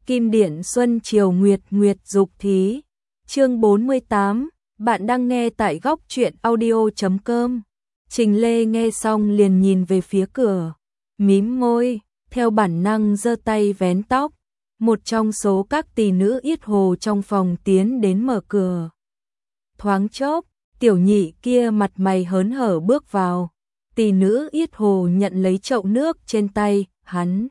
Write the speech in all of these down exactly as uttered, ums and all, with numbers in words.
Kim Điện Xuân Chiều Nguyệt Nguyệt Dục Thí. Chương bốn mươi tám, bạn đang nghe tại góc truyện audio chấm com. Trình Lê nghe xong liền nhìn về phía cửa, mím môi, theo bản năng giơ tay vén tóc. Một trong số các tỷ nữ yết hồ trong phòng tiến đến mở cửa. Thoáng chốc, tiểu nhị kia mặt mày hớn hở bước vào. Tỷ nữ yết hồ nhận lấy chậu nước trên tay, hắn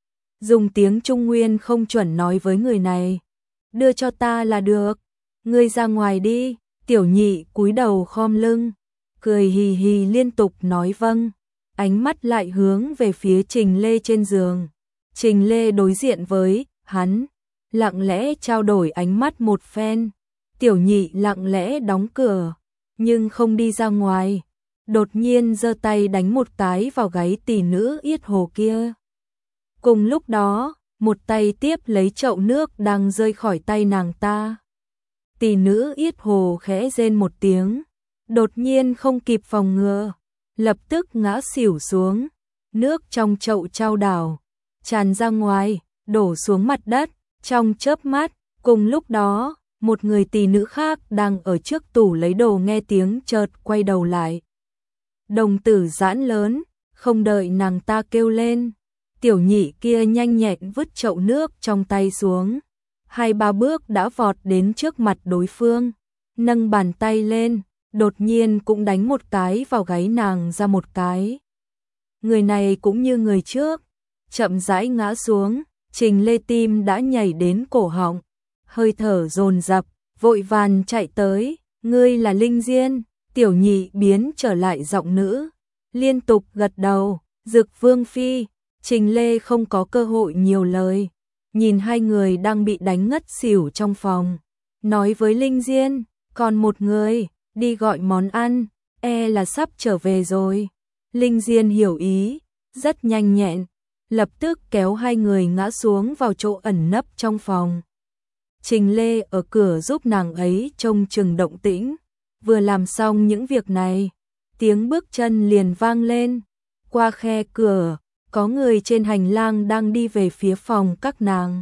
dùng tiếng Trung Nguyên không chuẩn nói với người này. Đưa cho ta là được, ngươi ra ngoài đi. Tiểu nhị cúi đầu khom lưng, cười hì hì liên tục nói vâng. Ánh mắt lại hướng về phía Trình Lê trên giường. Trình Lê đối diện với hắn, lặng lẽ trao đổi ánh mắt một phen. Tiểu nhị lặng lẽ đóng cửa, nhưng không đi ra ngoài. Đột nhiên giơ tay đánh một cái vào gáy tỷ nữ yết hồ kia. Cùng lúc đó, một tay tiếp lấy chậu nước đang rơi khỏi tay nàng ta. Tỷ nữ yết hồ khẽ rên một tiếng, đột nhiên không kịp phòng ngừa, lập tức ngã xỉu xuống. Nước trong chậu trao đảo, tràn ra ngoài, đổ xuống mặt đất. Trong chớp mắt, cùng lúc đó, một người tỷ nữ khác đang ở trước tủ lấy đồ nghe tiếng chợt quay đầu lại. Đồng tử giãn lớn, không đợi nàng ta kêu lên, tiểu nhị kia nhanh nhẹn vứt chậu nước trong tay xuống. Hai ba bước đã vọt đến trước mặt đối phương, nâng bàn tay lên, đột nhiên cũng đánh một cái vào gáy nàng ra một cái. Người này cũng như người trước, chậm rãi ngã xuống. Trình Lê tim đã nhảy đến cổ họng, hơi thở dồn dập, vội vàng chạy tới. Ngươi là Linh Diên? Tiểu nhị biến trở lại giọng nữ, liên tục gật đầu. Dực Vương phi. Trình Lê không có cơ hội nhiều lời, nhìn hai người đang bị đánh ngất xỉu trong phòng, nói với Linh Diên, còn một người, đi gọi món ăn, e là sắp trở về rồi. Linh Diên hiểu ý, rất nhanh nhẹn, lập tức kéo hai người ngã xuống vào chỗ ẩn nấp trong phòng. Trình Lê ở cửa giúp nàng ấy trông chừng động tĩnh. Vừa làm xong những việc này, tiếng bước chân liền vang lên. Qua khe cửa, có người trên hành lang đang đi về phía phòng các nàng.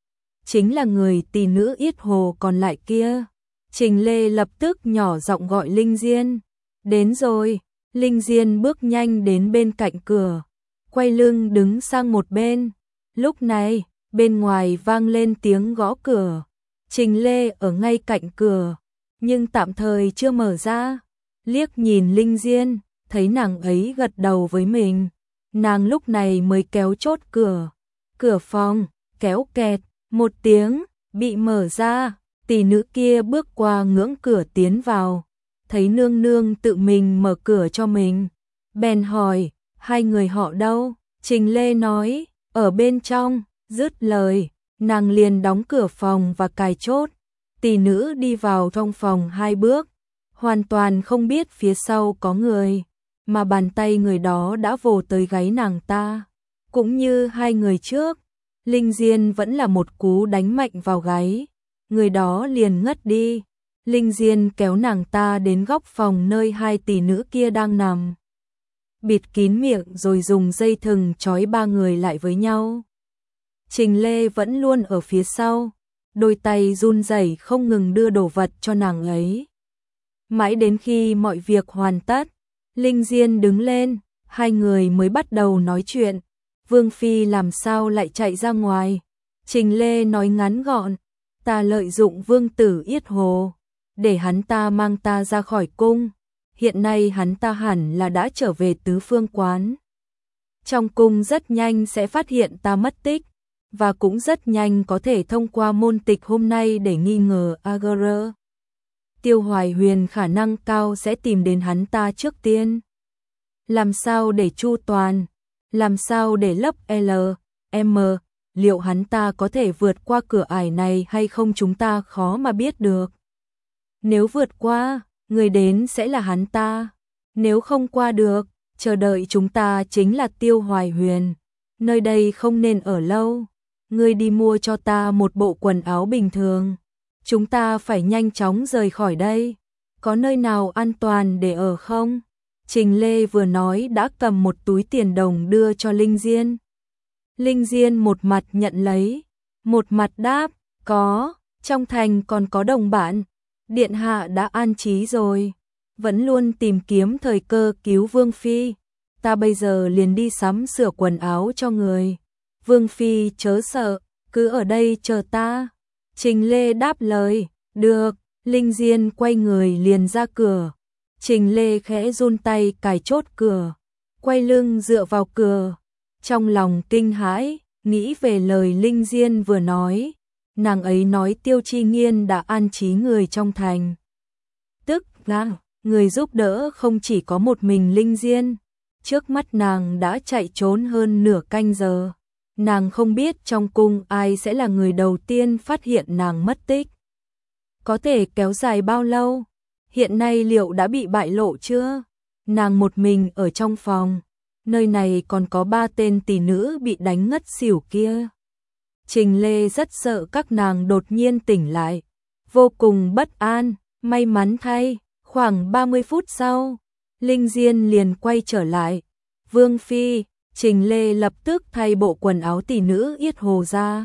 Chính là người tỷ nữ yết hồ còn lại kia. Trình Lê lập tức nhỏ giọng gọi Linh Diên. Đến rồi. Linh Diên bước nhanh đến bên cạnh cửa, quay lưng đứng sang một bên. Lúc này, bên ngoài vang lên tiếng gõ cửa. Trình Lê ở ngay cạnh cửa, nhưng tạm thời chưa mở ra. Liếc nhìn Linh Diên, thấy nàng ấy gật đầu với mình, nàng lúc này mới kéo chốt cửa. Cửa phòng, kéo kẹt, một tiếng, bị mở ra. Tỷ nữ kia bước qua ngưỡng cửa tiến vào, thấy nương nương tự mình mở cửa cho mình, bèn hỏi, hai người họ đâu? Trình Lê nói, ở bên trong. Dứt lời, nàng liền đóng cửa phòng và cài chốt. Tỷ nữ đi vào trong phòng hai bước, hoàn toàn không biết phía sau có người, mà bàn tay người đó đã vồ tới gáy nàng ta. Cũng như hai người trước, Linh Diên vẫn là một cú đánh mạnh vào gáy, người đó liền ngất đi. Linh Diên kéo nàng ta đến góc phòng nơi hai tỷ nữ kia đang nằm, bịt kín miệng rồi dùng dây thừng trói ba người lại với nhau. Trình Lê vẫn luôn ở phía sau, đôi tay run rẩy không ngừng đưa đồ vật cho nàng ấy. Mãi đến khi mọi việc hoàn tất, Linh Diên đứng lên, hai người mới bắt đầu nói chuyện. Vương phi làm sao lại chạy ra ngoài? Trình Lê nói ngắn gọn, ta lợi dụng vương tử yết hồ, để hắn ta mang ta ra khỏi cung. Hiện nay hắn ta hẳn là đã trở về tứ phương quán. Trong cung rất nhanh sẽ phát hiện ta mất tích, và cũng rất nhanh có thể thông qua môn tịch hôm nay để nghi ngờ Agar. Tiêu Hoài Huyền khả năng cao sẽ tìm đến hắn ta trước tiên. Làm sao để chu toàn, làm sao để lấp L, M, liệu hắn ta có thể vượt qua cửa ải này hay không chúng ta khó mà biết được. Nếu vượt qua, người đến sẽ là hắn ta. Nếu không qua được, chờ đợi chúng ta chính là Tiêu Hoài Huyền. Nơi đây không nên ở lâu. Ngươi đi mua cho ta một bộ quần áo bình thường. Chúng ta phải nhanh chóng rời khỏi đây. Có nơi nào an toàn để ở không? Trình Lê vừa nói đã cầm một túi tiền đồng đưa cho Linh Diên. Linh Diên một mặt nhận lấy, một mặt đáp, có, trong thành còn có đồng bạn, điện hạ đã an trí rồi, vẫn luôn tìm kiếm thời cơ cứu Vương Phi, ta bây giờ liền đi sắm sửa quần áo cho người. Vương Phi chớ sợ, cứ ở đây chờ ta. Trình Lê đáp lời, được, Linh Diên quay người liền ra cửa. Trình Lê khẽ run tay cài chốt cửa, quay lưng dựa vào cửa, trong lòng kinh hãi, nghĩ về lời Linh Diên vừa nói, nàng ấy nói Tiêu Chi Nghiên đã an trí người trong thành. Tức là, người giúp đỡ không chỉ có một mình Linh Diên, trước mắt nàng đã chạy trốn hơn nửa canh giờ. Nàng không biết trong cung ai sẽ là người đầu tiên phát hiện nàng mất tích. Có thể kéo dài bao lâu? Hiện nay liệu đã bị bại lộ chưa? Nàng một mình ở trong phòng, nơi này còn có ba tên tỷ nữ bị đánh ngất xỉu kia. Trình Lê rất sợ các nàng đột nhiên tỉnh lại, vô cùng bất an, may mắn thay, khoảng ba mươi phút sau, Linh Diên liền quay trở lại. Vương Phi, Trình Lê lập tức thay bộ quần áo tỷ nữ yết hồ ra.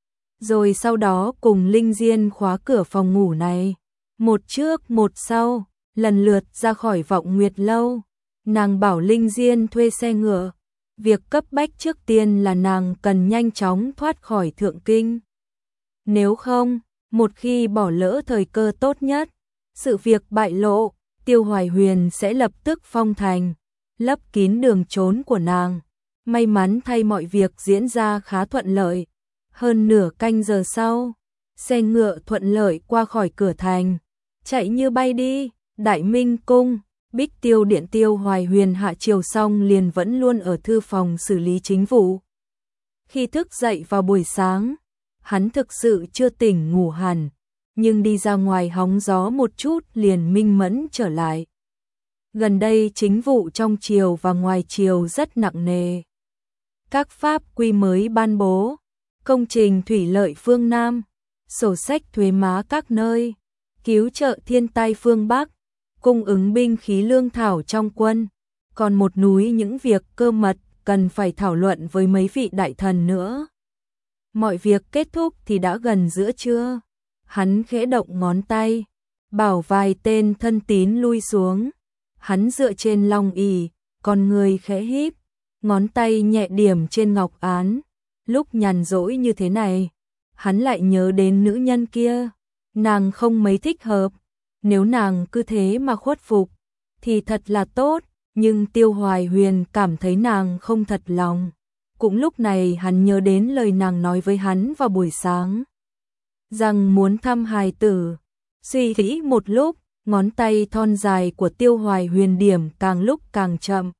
Rồi sau đó cùng Linh Diên khóa cửa phòng ngủ này. Một trước một sau, lần lượt ra khỏi Vọng Nguyệt Lâu. Nàng bảo Linh Diên thuê xe ngựa. Việc cấp bách trước tiên là nàng cần nhanh chóng thoát khỏi Thượng Kinh. Nếu không, một khi bỏ lỡ thời cơ tốt nhất, sự việc bại lộ, Tiêu Hoài Huyền sẽ lập tức phong thành, lấp kín đường trốn của nàng. May mắn thay mọi việc diễn ra khá thuận lợi. Hơn nửa canh giờ sau, xe ngựa thuận lợi qua khỏi cửa thành, chạy như bay đi. Đại Minh Cung, Bích Tiêu Điện. Tiêu Hoài Huyền hạ chiều xong liền vẫn luôn ở thư phòng xử lý chính vụ. Khi thức dậy vào buổi sáng, hắn thực sự chưa tỉnh ngủ hẳn, nhưng đi ra ngoài hóng gió một chút liền minh mẫn trở lại. Gần đây chính vụ trong triều và ngoài triều rất nặng nề. Các pháp quy mới ban bố, công trình thủy lợi phương Nam, sổ sách thuế má các nơi, cứu trợ thiên tai phương Bắc, cung ứng binh khí lương thảo trong quân, còn một núi những việc cơ mật cần phải thảo luận với mấy vị đại thần nữa. Mọi việc kết thúc thì đã gần giữa trưa. Hắn khẽ động ngón tay, bảo vài tên thân tín lui xuống. Hắn dựa trên long ỷ, con người khẽ híp, ngón tay nhẹ điểm trên ngọc án. Lúc nhàn rỗi như thế này, hắn lại nhớ đến nữ nhân kia. Nàng không mấy thích hợp, nếu nàng cứ thế mà khuất phục thì thật là tốt, nhưng Tiêu Hoài Huyền cảm thấy nàng không thật lòng. Cũng lúc này hắn nhớ đến lời nàng nói với hắn vào buổi sáng, rằng muốn thăm hài tử. Suy nghĩ một lúc, ngón tay thon dài của Tiêu Hoài Huyền điểm càng lúc càng chậm.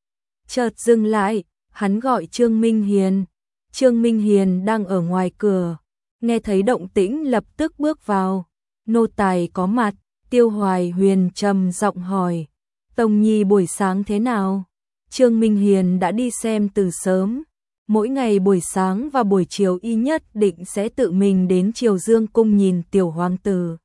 Chợt dừng lại, hắn gọi Trương Minh Hiền. Trương Minh Hiền đang ở ngoài cửa, nghe thấy động tĩnh lập tức bước vào. Nô tài có mặt. Tiêu Hoài Huyền trầm giọng hỏi, Tông Nhi buổi sáng thế nào? Trương Minh Hiền đã đi xem từ sớm, mỗi ngày buổi sáng và buổi chiều y nhất định sẽ tự mình đến Triều Dương cung nhìn tiểu hoàng tử.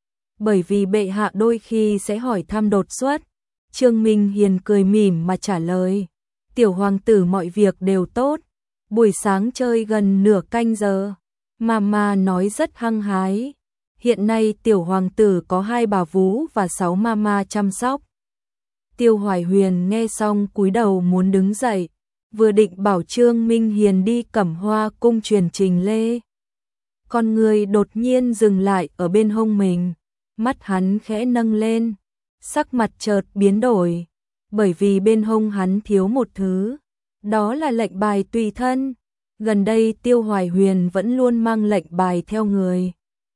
Bởi vì bệ hạ đôi khi sẽ hỏi thăm đột xuất. Trương Minh Hiền cười mỉm mà trả lời, tiểu hoàng tử mọi việc đều tốt, buổi sáng chơi gần nửa canh giờ, mama nói rất hăng hái. Hiện nay tiểu hoàng tử có hai bà vú và sáu mama chăm sóc. Tiêu Hoài Huyền nghe xong cúi đầu muốn đứng dậy, vừa định bảo Trương Minh Hiền đi Cẩm Hoa cung truyền Trình Lê. Con người đột nhiên dừng lại ở bên hông mình, mắt hắn khẽ nâng lên, sắc mặt chợt biến đổi, bởi vì bên hông hắn thiếu một thứ, đó là lệnh bài tùy thân. Gần đây Tiêu Hoài Huyền vẫn luôn mang lệnh bài theo người.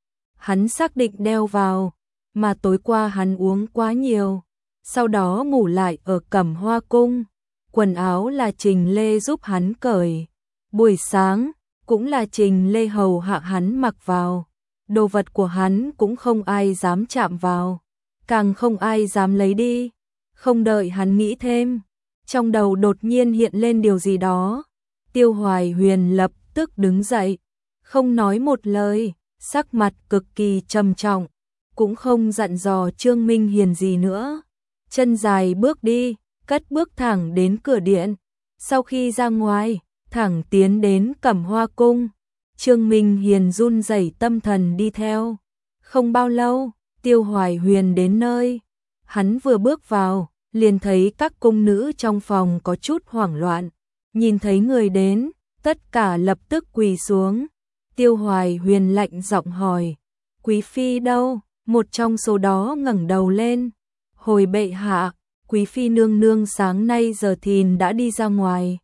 Hắn xác định đeo vào, mà tối qua hắn uống quá nhiều, sau đó ngủ lại ở Cẩm Hoa cung. Quần áo là Trình Lê giúp hắn cởi, buổi sáng cũng là Trình Lê hầu hạ hắn mặc vào. Đồ vật của hắn cũng không ai dám chạm vào, càng không ai dám lấy đi. Không đợi hắn nghĩ thêm, trong đầu đột nhiên hiện lên điều gì đó. Tiêu Hoài Huyền lập tức đứng dậy, không nói một lời, sắc mặt cực kỳ trầm trọng, cũng không dặn dò Trương Minh Hiền gì nữa. Chân dài bước đi, cất bước thẳng đến cửa điện. Sau khi ra ngoài, thẳng tiến đến Cẩm Hoa cung. Trương Minh Hiền run rẩy tâm thần đi theo. Không bao lâu, Tiêu Hoài Huyền đến nơi. Hắn vừa bước vào, liền thấy các cung nữ trong phòng có chút hoảng loạn. Nhìn thấy người đến, tất cả lập tức quỳ xuống. Tiêu Hoài Huyền lạnh giọng hỏi, quý phi đâu? Một trong số đó ngẩng đầu lên. Hồi bệ hạ, quý phi nương nương sáng nay giờ thìn đã đi ra ngoài.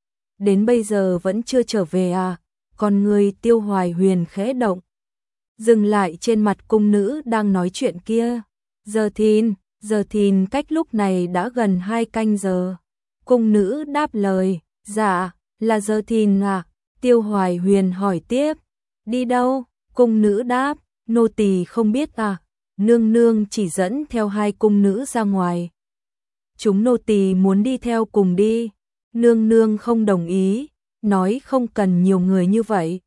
Đến bây giờ vẫn chưa trở về à? Còn người Tiêu Hoài Huyền khẽ động. Dừng lại trên mặt cung nữ đang nói chuyện kia. Giờ thìn, giờ thìn cách lúc này đã gần hai canh giờ. Cung nữ đáp lời, dạ, là giờ thìn à? Tiêu Hoài Huyền hỏi tiếp, đi đâu? Cung nữ đáp, nô tỳ không biết à? Nương nương chỉ dẫn theo hai cung nữ ra ngoài. Chúng nô tỳ muốn đi theo cùng đi. Nương nương không đồng ý, nói không cần nhiều người như vậy.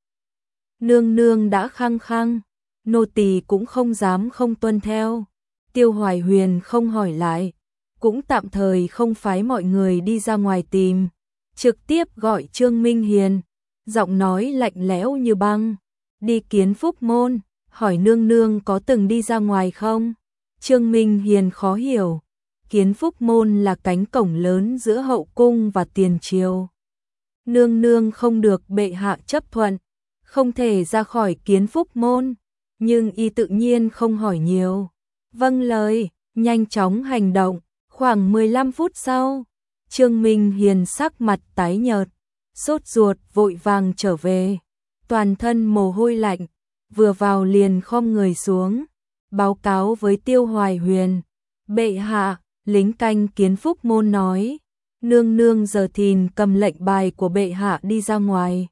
Nương nương đã khăng khăng, nô tỳ cũng không dám không tuân theo. Tiêu Hoài Huyền không hỏi lại, cũng tạm thời không phái mọi người đi ra ngoài tìm, trực tiếp gọi Trương Minh Hiền, giọng nói lạnh lẽo như băng, đi kiến Phúc Môn, hỏi nương nương có từng đi ra ngoài không? Trương Minh Hiền khó hiểu, Kiến Phúc Môn là cánh cổng lớn giữa hậu cung và tiền triều. Nương nương không được bệ hạ chấp thuận, không thể ra khỏi Kiến Phúc Môn, nhưng y tự nhiên không hỏi nhiều. Vâng lời, nhanh chóng hành động. Khoảng mười lăm phút sau, Trương Minh Hiền sắc mặt tái nhợt, sốt ruột vội vàng trở về, toàn thân mồ hôi lạnh, vừa vào liền khom người xuống, báo cáo với Tiêu Hoài Huyền. Bệ hạ, lính canh Kiến Phúc Môn nói, nương nương giờ thìn cầm lệnh bài của bệ hạ đi ra ngoài.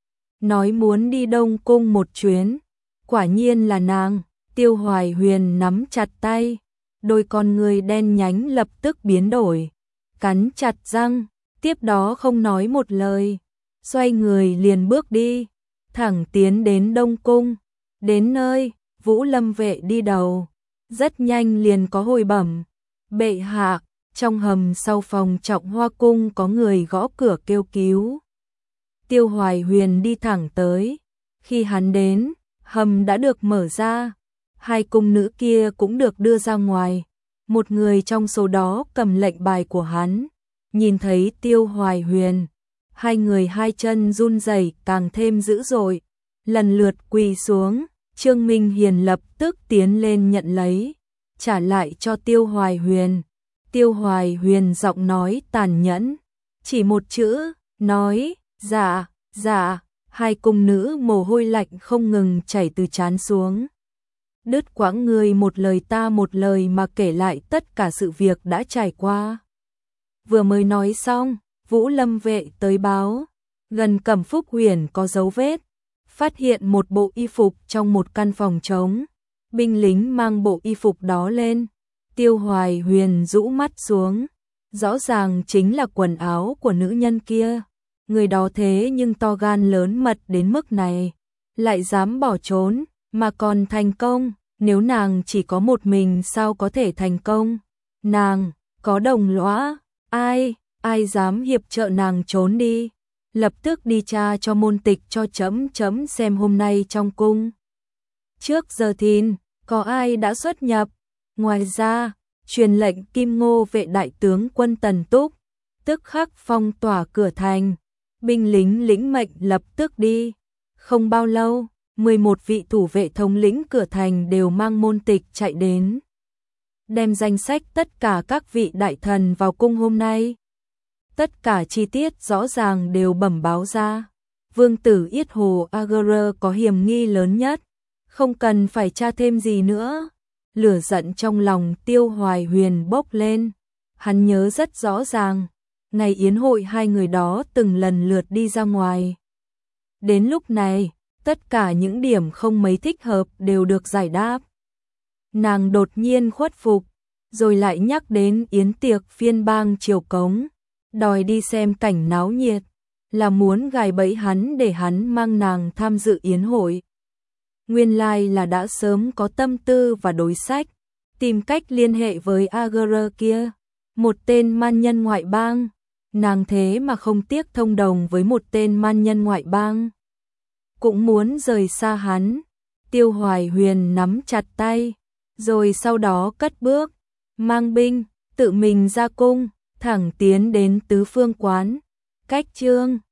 Nói muốn đi Đông Cung một chuyến, quả nhiên là nàng. Tiêu Hoài Huyền nắm chặt tay, đôi con người đen nhánh lập tức biến đổi, cắn chặt răng, tiếp đó không nói một lời, xoay người liền bước đi, thẳng tiến đến Đông Cung. Đến nơi, Vũ Lâm vệ đi đầu, rất nhanh liền có hồi bẩm, bệ hạ, trong hầm sau phòng Trọng Hoa cung có người gõ cửa kêu cứu. Tiêu Hoài Huyền đi thẳng tới, khi hắn đến, hầm đã được mở ra. Hai cung nữ kia cũng được đưa ra ngoài, một người trong số đó cầm lệnh bài của hắn, nhìn thấy Tiêu Hoài Huyền, hai người hai chân run rẩy càng thêm dữ dội, lần lượt quỳ xuống. Trương Minh Hiền lập tức tiến lên nhận lấy, trả lại cho Tiêu Hoài Huyền. Tiêu Hoài Huyền giọng nói tàn nhẫn, chỉ một chữ, nói, dạ, dạ. Hai cung nữ mồ hôi lạnh không ngừng chảy từ trán xuống. Đứt quãng người một lời ta một lời mà kể lại tất cả sự việc đã trải qua. Vừa mới nói xong, Vũ Lâm vệ tới báo, gần Cẩm Phúc Huyền có dấu vết, phát hiện một bộ y phục trong một căn phòng trống. Binh lính mang bộ y phục đó lên, Tiêu Hoài Huyền rũ mắt xuống, rõ ràng chính là quần áo của nữ nhân kia. Người đó thế nhưng to gan lớn mật đến mức này, lại dám bỏ trốn, mà còn thành công. Nếu nàng chỉ có một mình sao có thể thành công? Nàng có đồng lõa, ai, ai dám hiệp trợ nàng trốn đi? Lập tức đi tra cho môn tịch cho chấm chấm xem hôm nay trong cung. Trước giờ thìn, có ai đã xuất nhập? Ngoài ra, truyền lệnh Kim Ngô vệ đại tướng quân Tần Túc, tức khắc phong tỏa cửa thành. Binh lính lĩnh mệnh lập tức đi. Không bao lâu, mười một vị thủ vệ thống lĩnh cửa thành đều mang môn tịch chạy đến, đem danh sách tất cả các vị đại thần vào cung hôm nay. Tất cả chi tiết rõ ràng đều bẩm báo ra. Vương tử Yết Hồ Ager có hiểm nghi lớn nhất, không cần phải tra thêm gì nữa. Lửa giận trong lòng Tiêu Hoài Huyền bốc lên, hắn nhớ rất rõ ràng, ngày yến hội hai người đó từng lần lượt đi ra ngoài. Đến lúc này, tất cả những điểm không mấy thích hợp đều được giải đáp. Nàng đột nhiên khuất phục, rồi lại nhắc đến yến tiệc phiên bang triều cống, đòi đi xem cảnh náo nhiệt, là muốn gài bẫy hắn để hắn mang nàng tham dự yến hội. Nguyên lai là đã sớm có tâm tư và đối sách, tìm cách liên hệ với Ager kia, một tên man nhân ngoại bang. Nàng thế mà không tiếc thông đồng với một tên man nhân ngoại bang. cũng muốn rời xa hắn. Tiêu Hoài Huyền nắm chặt tay, rồi sau đó cất bước, mang binh, tự mình ra cung, thẳng tiến đến Tứ Phương Quán. Cách Chương